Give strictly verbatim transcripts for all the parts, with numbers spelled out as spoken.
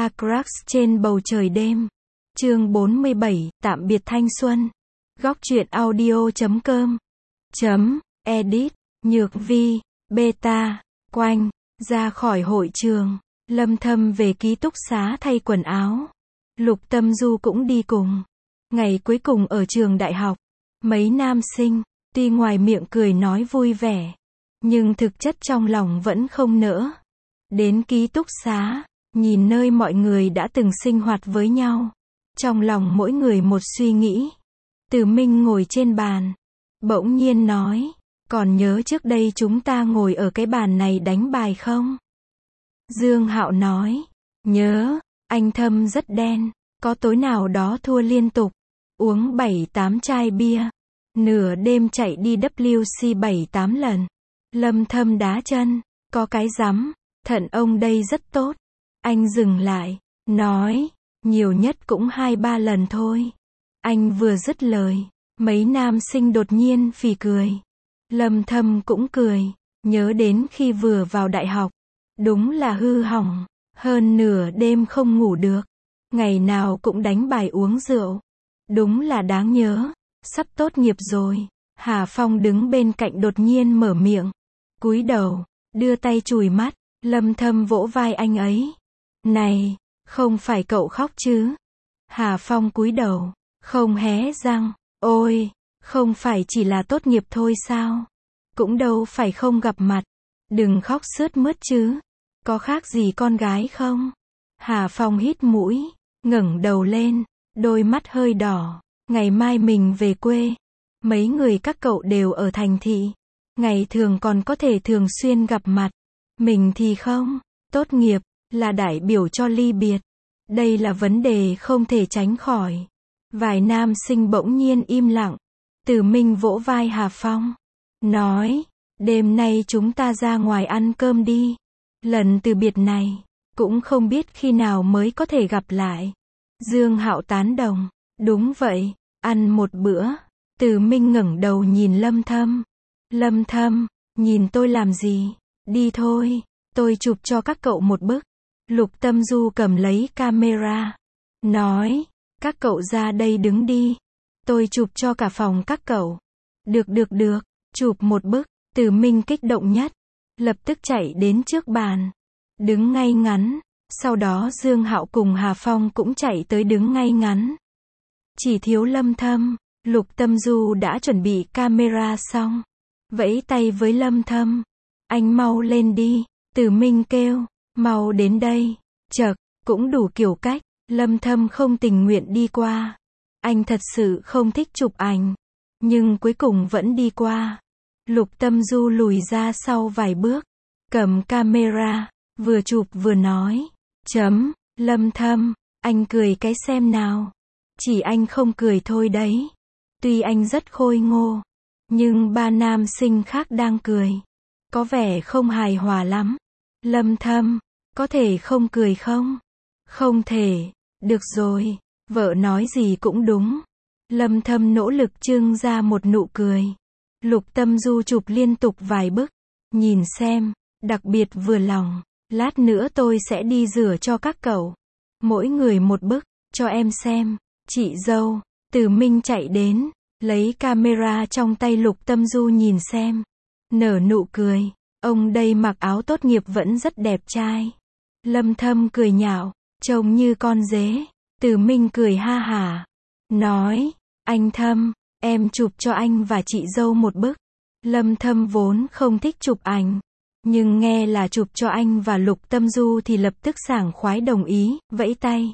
Ca Crush trên bầu trời đêm. Chương bốn mươi bảy, tạm biệt thanh xuân. Góc truyện audio chấm com. Chấm, edit, Nhược Vi, beta, quanh, ra khỏi hội trường. Lâm Thâm về ký túc xá thay quần áo. Lục Tâm Du cũng đi cùng. Ngày cuối cùng ở trường đại học. Mấy nam sinh, tuy ngoài miệng cười nói vui vẻ, nhưng thực chất trong lòng vẫn không nỡ. Đến ký túc xá, nhìn nơi mọi người đã từng sinh hoạt với nhau. Trong lòng mỗi người một suy nghĩ. Từ Minh ngồi trên bàn, bỗng nhiên nói, còn nhớ trước đây chúng ta ngồi ở cái bàn này đánh bài không? Dương Hạo nói, nhớ, anh Thâm rất đen, có tối nào đó thua liên tục, uống bảy tám chai bia, nửa đêm chạy đi W C bảy tám lần. Lâm Thâm đá chân, có cái rắm, thận ông đây rất tốt. Anh dừng lại, nói, nhiều nhất cũng hai ba lần thôi. Anh vừa dứt lời, mấy nam sinh đột nhiên phì cười. Lâm Thâm cũng cười, nhớ đến khi vừa vào đại học, đúng là hư hỏng, hơn nửa đêm không ngủ được, ngày nào cũng đánh bài uống rượu, đúng là đáng nhớ. Sắp tốt nghiệp rồi. Hà Phong đứng bên cạnh đột nhiên mở miệng, cúi đầu, đưa tay chùi mắt. Lâm Thâm vỗ vai anh ấy, này, không phải cậu khóc chứ? Hà Phong cúi đầu, không hé răng, ôi, không phải chỉ là tốt nghiệp thôi sao? Cũng đâu phải không gặp mặt, đừng khóc sướt mướt chứ, có khác gì con gái không? Hà Phong hít mũi, ngẩng đầu lên, đôi mắt hơi đỏ, ngày mai mình về quê, mấy người các cậu đều ở thành thị, ngày thường còn có thể thường xuyên gặp mặt, mình thì không, tốt nghiệp, là đại biểu cho ly biệt, đây là vấn đề không thể tránh khỏi. Vài nam sinh bỗng nhiên im lặng. Từ Minh vỗ vai Hà Phong, nói, đêm nay chúng ta ra ngoài ăn cơm đi. Lần từ biệt này, cũng không biết khi nào mới có thể gặp lại. Dương Hạo tán đồng, đúng vậy, ăn một bữa. Từ Minh ngẩng đầu nhìn Lâm Thâm. Lâm Thâm, nhìn tôi làm gì? Đi thôi, tôi chụp cho các cậu một bức. Lục Tâm Du cầm lấy camera, nói, các cậu ra đây đứng đi, tôi chụp cho cả phòng các cậu. Được được được, chụp một bức. Từ Minh kích động nhất, lập tức chạy đến trước bàn, đứng ngay ngắn, sau đó Dương Hạo cùng Hà Phong cũng chạy tới đứng ngay ngắn. Chỉ thiếu Lâm Thâm. Lục Tâm Du đã chuẩn bị camera xong, vẫy tay với Lâm Thâm, anh mau lên đi. Từ Minh kêu, mau đến đây. Chậc, cũng đủ kiểu cách. Lâm Thâm không tình nguyện đi qua. Anh thật sự không thích chụp ảnh, nhưng cuối cùng vẫn đi qua. Lục Tâm Du lùi ra sau vài bước, cầm camera, vừa chụp vừa nói, chấm, Lâm Thâm, anh cười cái xem nào. Chỉ anh không cười thôi đấy. Tuy anh rất khôi ngô, nhưng ba nam sinh khác đang cười, có vẻ không hài hòa lắm. Lâm Thâm, có thể không cười không? Không thể. Được rồi, vợ nói gì cũng đúng. Lâm Thâm nỗ lực trưng ra một nụ cười. Lục Tâm Du chụp liên tục vài bức. Nhìn xem, đặc biệt vừa lòng. Lát nữa tôi sẽ đi rửa cho các cậu. Mỗi người một bức, cho em xem. Chị dâu. Từ Minh chạy đến, lấy camera trong tay Lục Tâm Du nhìn xem. Nở nụ cười. Ông đây mặc áo tốt nghiệp vẫn rất đẹp trai. Lâm Thâm cười nhạo, trông như con dế. Từ Minh cười ha hả, nói, anh Thâm, em chụp cho anh và chị dâu một bức. Lâm Thâm vốn không thích chụp ảnh, nhưng nghe là chụp cho anh và Lục Tâm Du thì lập tức sảng khoái đồng ý, vẫy tay.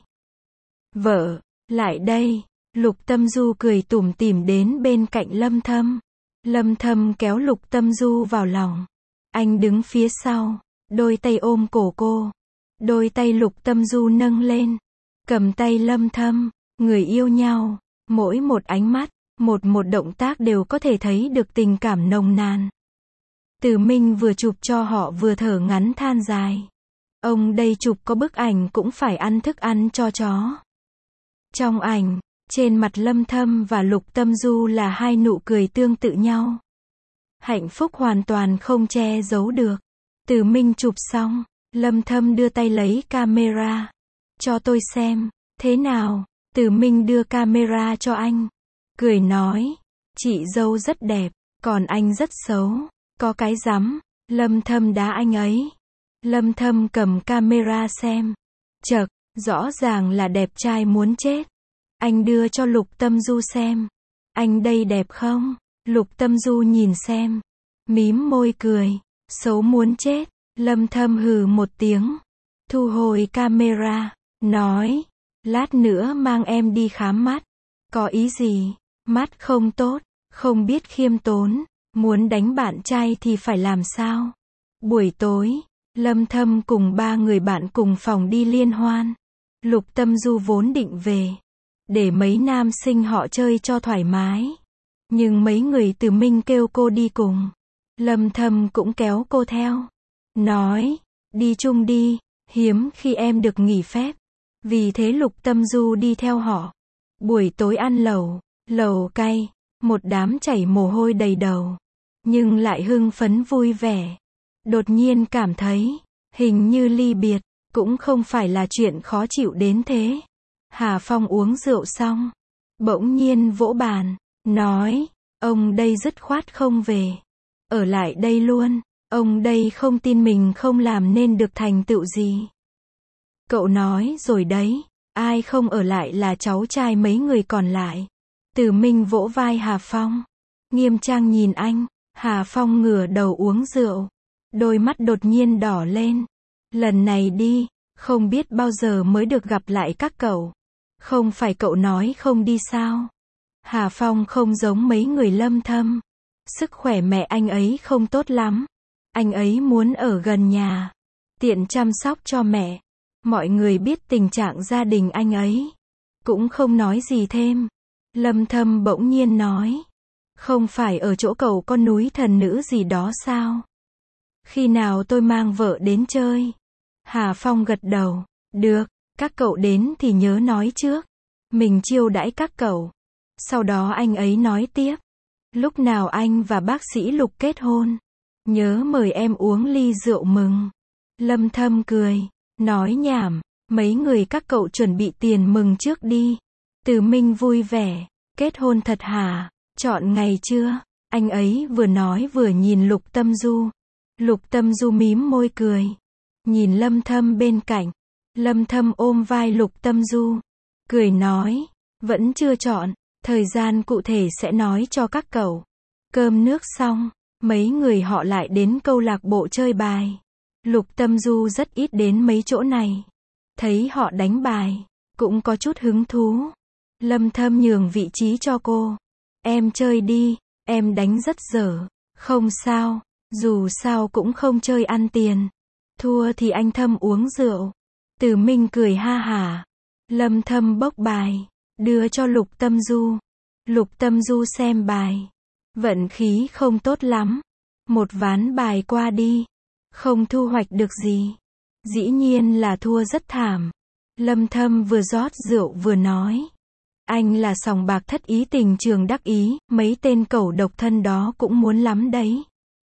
Vợ, lại đây. Lục Tâm Du cười tủm tỉm đến bên cạnh Lâm Thâm. Lâm Thâm kéo Lục Tâm Du vào lòng. Anh đứng phía sau, đôi tay ôm cổ cô. Đôi tay Lục Tâm Du nâng lên, cầm tay Lâm Thâm, người yêu nhau, mỗi một ánh mắt, một một động tác đều có thể thấy được tình cảm nồng nàn. Từ Minh vừa chụp cho họ vừa thở ngắn than dài. Ông đây chụp có bức ảnh cũng phải ăn thức ăn cho chó. Trong ảnh, trên mặt Lâm Thâm và Lục Tâm Du là hai nụ cười tương tự nhau. Hạnh phúc hoàn toàn không che giấu được. Từ Minh chụp xong, Lâm Thâm đưa tay lấy camera, cho tôi xem. Thế nào? Từ Minh đưa camera cho anh. Cười nói. Chị dâu rất đẹp, còn anh rất xấu. Có cái rắm. Lâm Thâm đá anh ấy. Lâm Thâm cầm camera xem. Chậc, rõ ràng là đẹp trai muốn chết. Anh đưa cho Lục Tâm Du xem. Anh đây đẹp không? Lục Tâm Du nhìn xem. Mím môi cười. Xấu muốn chết. Lâm Thâm hừ một tiếng. Thu hồi camera. Nói. Lát nữa mang em đi khám mắt. Có ý gì? Mắt không tốt. Không biết khiêm tốn. Muốn đánh bạn trai thì phải làm sao? Buổi tối, Lâm Thâm cùng ba người bạn cùng phòng đi liên hoan. Lục Tâm Du vốn định về. Để mấy nam sinh họ chơi cho thoải mái. Nhưng mấy người từ Minh kêu cô đi cùng. Lâm Thâm cũng kéo cô theo. Nói, đi chung đi, hiếm khi em được nghỉ phép. Vì thế Lục Tâm Du đi theo họ. Buổi tối ăn lẩu, lẩu cay, một đám chảy mồ hôi đầy đầu. Nhưng lại hưng phấn vui vẻ. Đột nhiên cảm thấy, hình như ly biệt, cũng không phải là chuyện khó chịu đến thế. Hà Phong uống rượu xong, bỗng nhiên vỗ bàn, nói, ông đây dứt khoát không về. Ở lại đây luôn, ông đây không tin mình không làm nên được thành tựu gì. Cậu nói rồi đấy, ai không ở lại là cháu trai mấy người còn lại. Từ Minh vỗ vai Hà Phong, nghiêm trang nhìn anh. Hà Phong ngửa đầu uống rượu. Đôi mắt đột nhiên đỏ lên. Lần này đi, không biết bao giờ mới được gặp lại các cậu. Không phải cậu nói không đi sao? Hà Phong không giống mấy người Lâm Thâm. Sức khỏe mẹ anh ấy không tốt lắm. Anh ấy muốn ở gần nhà. Tiện chăm sóc cho mẹ. Mọi người biết tình trạng gia đình anh ấy. Cũng không nói gì thêm. Lâm Thâm bỗng nhiên nói. Không phải ở chỗ cậu con núi thần nữ gì đó sao? Khi nào tôi mang vợ đến chơi? Hà Phong gật đầu. Được, các cậu đến thì nhớ nói trước. Mình chiêu đãi các cậu. Sau đó anh ấy nói tiếp. Lúc nào anh và bác sĩ Lục kết hôn, nhớ mời em uống ly rượu mừng. Lâm Thâm cười. Nói nhảm, mấy người các cậu chuẩn bị tiền mừng trước đi. Từ Minh vui vẻ. Kết hôn thật hả? Chọn ngày chưa? Anh ấy vừa nói vừa nhìn Lục Tâm Du. Lục Tâm Du mím môi cười. Nhìn Lâm Thâm bên cạnh. Lâm Thâm ôm vai Lục Tâm Du. Cười nói. Vẫn chưa chọn. Thời gian cụ thể sẽ nói cho các cậu. Cơm nước xong. Mấy người họ lại đến câu lạc bộ chơi bài. Lục Tâm Du rất ít đến mấy chỗ này. Thấy họ đánh bài. Cũng có chút hứng thú. Lâm Thâm nhường vị trí cho cô. Em chơi đi, em đánh rất dở. Không sao, dù sao cũng không chơi ăn tiền. Thua thì anh Thâm uống rượu. Từ Minh cười ha hả. Lâm Thâm bốc bài, đưa cho Lục Tâm Du. Lục Tâm Du xem bài. Vận khí không tốt lắm. Một ván bài qua đi. Không thu hoạch được gì. Dĩ nhiên là thua rất thảm. Lâm Thâm vừa rót rượu vừa nói. Anh là sòng bạc thất ý tình trường đắc ý, mấy tên cẩu độc thân đó cũng muốn lắm đấy.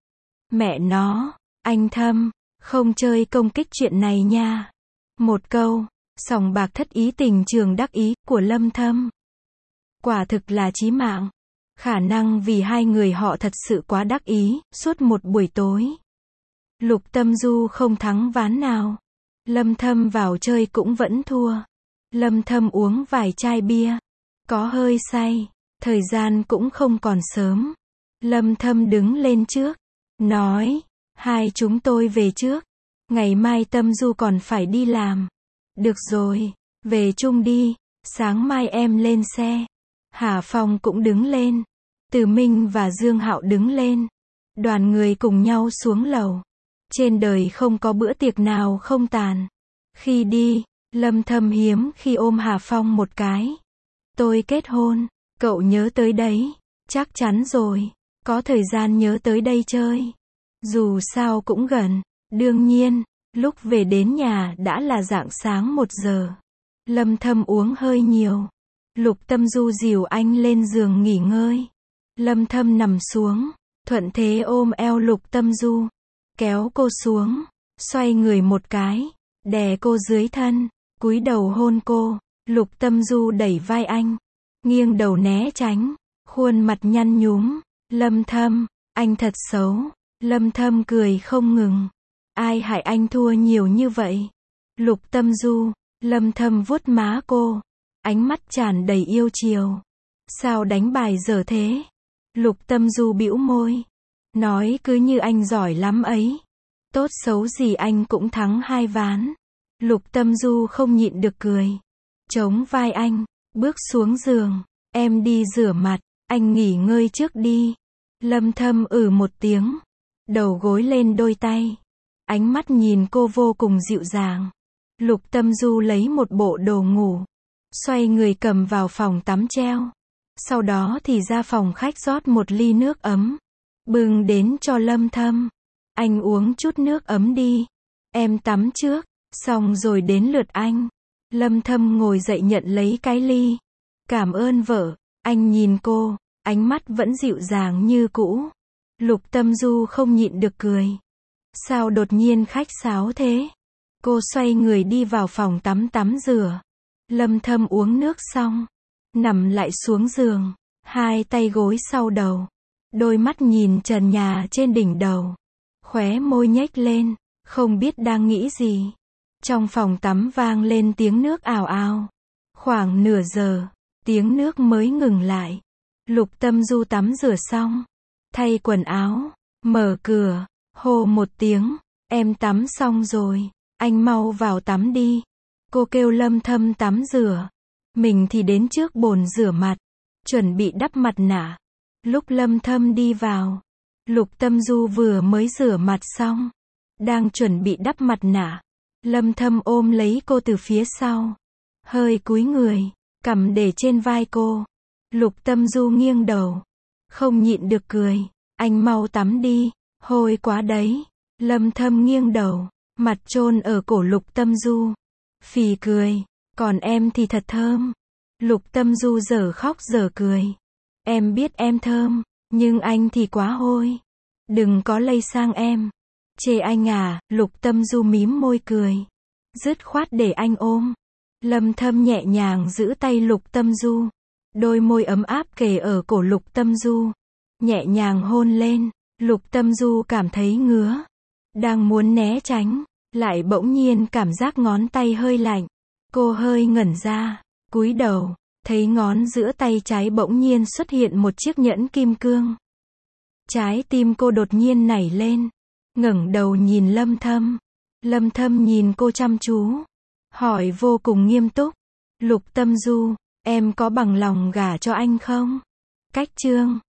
Mẹ nó, anh Thâm, không chơi công kích chuyện này nha. Một câu, sòng bạc thất ý tình trường đắc ý, của Lâm Thâm. Quả thực là chí mạng. Khả năng vì hai người họ thật sự quá đắc ý, suốt một buổi tối. Lục Tâm Du không thắng ván nào. Lâm Thâm vào chơi cũng vẫn thua. Lâm Thâm uống vài chai bia. Có hơi say. Thời gian cũng không còn sớm. Lâm Thâm đứng lên trước. Nói. Hai chúng tôi về trước. Ngày mai Tâm Du còn phải đi làm. Được rồi. Về chung đi. Sáng mai em lên xe. Hà Phong cũng đứng lên. Từ Minh và Dương Hạo đứng lên. Đoàn người cùng nhau xuống lầu. Trên đời không có bữa tiệc nào không tàn. Khi đi, Lâm Thâm hiếm khi ôm Hà Phong một cái. Tôi kết hôn, cậu nhớ tới đấy. Chắc chắn rồi, có thời gian nhớ tới đây chơi. Dù sao cũng gần. Đương nhiên, lúc về đến nhà đã là rạng sáng một giờ. Lâm Thâm uống hơi nhiều. Lục Tâm Du dìu anh lên giường nghỉ ngơi. Lâm Thâm nằm xuống, thuận thế ôm eo Lục Tâm Du. Kéo cô xuống, xoay người một cái, đè cô dưới thân. cúi đầu hôn cô. Lục Tâm Du đẩy vai anh, nghiêng đầu né tránh, khuôn mặt nhăn nhúm. Lâm Thâm, anh thật xấu. Lâm Thâm cười không ngừng. Ai hại anh thua nhiều như vậy? Lục Tâm Du. Lâm Thâm vuốt má cô, ánh mắt tràn đầy yêu chiều. Sao đánh bài dở thế? Lục Tâm Du bĩu môi, nói cứ như anh giỏi lắm ấy. Tốt xấu gì anh cũng thắng hai ván. Lục Tâm Du không nhịn được cười, chống vai anh, bước xuống giường. Em đi rửa mặt, anh nghỉ ngơi trước đi. Lâm Thâm ừ một tiếng, đầu gối lên đôi tay, ánh mắt nhìn cô vô cùng dịu dàng. Lục Tâm Du lấy một bộ đồ ngủ, xoay người cầm vào phòng tắm treo. Sau đó thì ra phòng khách rót một ly nước ấm, bưng đến cho Lâm Thâm. Anh uống chút nước ấm đi. Em tắm trước, xong rồi đến lượt anh. Lâm Thâm ngồi dậy nhận lấy cái ly. Cảm ơn vợ. Anh nhìn cô, ánh mắt vẫn dịu dàng như cũ. Lục Tâm Du không nhịn được cười. Sao đột nhiên khách sáo thế? Cô xoay người đi vào phòng tắm tắm rửa. Lâm Thâm uống nước xong, nằm lại xuống giường, hai tay gối sau đầu, đôi mắt nhìn trần nhà trên đỉnh đầu, khóe môi nhếch lên, không biết đang nghĩ gì. Trong phòng tắm vang lên tiếng nước ào ào. Khoảng nửa giờ, tiếng nước mới ngừng lại. Lục Tâm Du tắm rửa xong, thay quần áo, mở cửa, hô một tiếng, em tắm xong rồi, anh mau vào tắm đi. Cô kêu Lâm Thâm tắm rửa, mình thì đến trước bồn rửa mặt, chuẩn bị đắp mặt nạ. Lúc Lâm Thâm đi vào, Lục Tâm Du vừa mới rửa mặt xong, đang chuẩn bị đắp mặt nạ. Lâm Thâm ôm lấy cô từ phía sau, hơi cúi người, cằm để trên vai cô. Lục Tâm Du nghiêng đầu, không nhịn được cười, anh mau tắm đi, hôi quá đấy. Lâm Thâm nghiêng đầu, mặt chôn ở cổ Lục Tâm Du, phì cười, còn em thì thật thơm. Lục Tâm Du dở khóc dở cười, em biết em thơm, nhưng anh thì quá hôi, đừng có lây sang em. Chê anh à? Lục Tâm Du mím môi cười, dứt khoát để anh ôm. Lâm Thâm nhẹ nhàng giữ tay Lục Tâm Du, đôi môi ấm áp kề ở cổ Lục Tâm Du, nhẹ nhàng hôn lên. Lục Tâm Du cảm thấy ngứa, đang muốn né tránh, lại bỗng nhiên cảm giác ngón tay hơi lạnh. Cô hơi ngẩn ra, cúi đầu, thấy ngón giữa tay trái bỗng nhiên xuất hiện một chiếc nhẫn kim cương. Trái tim cô đột nhiên nảy lên, ngẩng đầu nhìn Lâm Thâm. Lâm Thâm nhìn cô chăm chú, hỏi vô cùng nghiêm túc, Lục Tâm Du, em có bằng lòng gả cho anh không? Cách chương